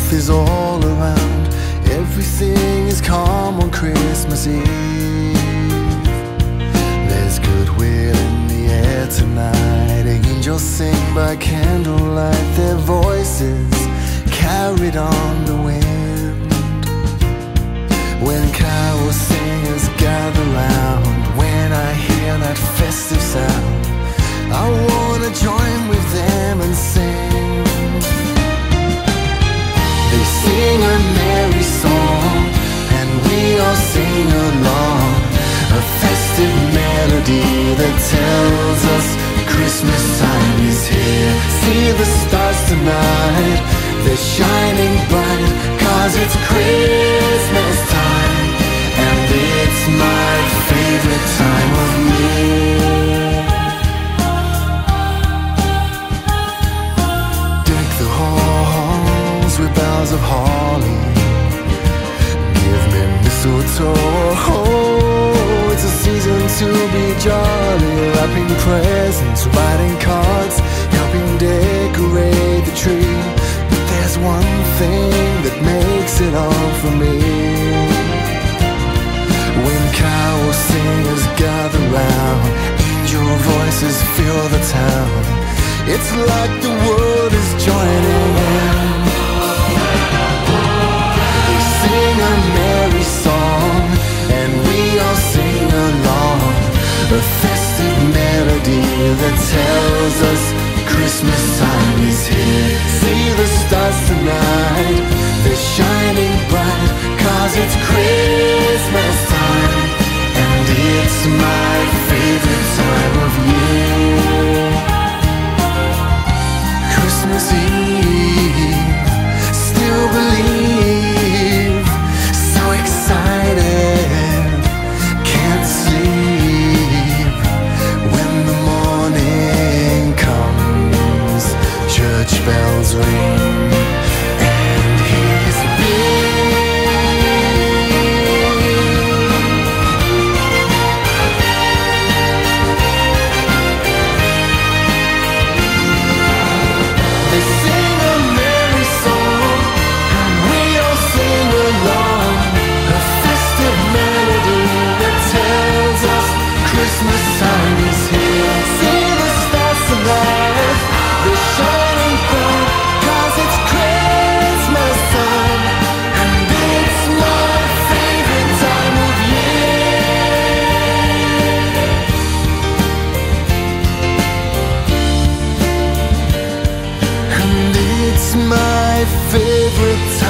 Life is all around, everything is calm on Christmas Eve. There's goodwill in the air tonight. Angels sing by candlelight, their voices carried on the wind. When carol singers gather round, when I hear that festive sound, I wanna join with them and sing. They sing a merry song, and we all sing along, a festive melody that tells us Christmas time is here. See the stars tonight, they're shining bright, 'cause it's Christmas time, and it's my favorite time of year. Deck the halls with boughs of holly, give me mistletoe. It's a season to be jolly, wrapping presents, writing cards, helping decorate the tree. But there's one thing that makes it all for me. When carol singers gather round, angel voices fill the town. It's like the world is joining in. They sing a merry song, and we all sing along, a festive melody that tells us Christmas time is here. See the stars tonight, they're shining bright, 'cause it's Christmas time, and it's my favorite time of year. Christmas Eve, still believe, so excited, can't sleep. When the morning comes, church bells ring, and he's They sing a merry song, and we all sing along, a festive melody that tells us Christmas time is here. See the stars tonight, they're shining bright, 'cause it's Christmas time, and it's my favorite time of year. And it's my favorite time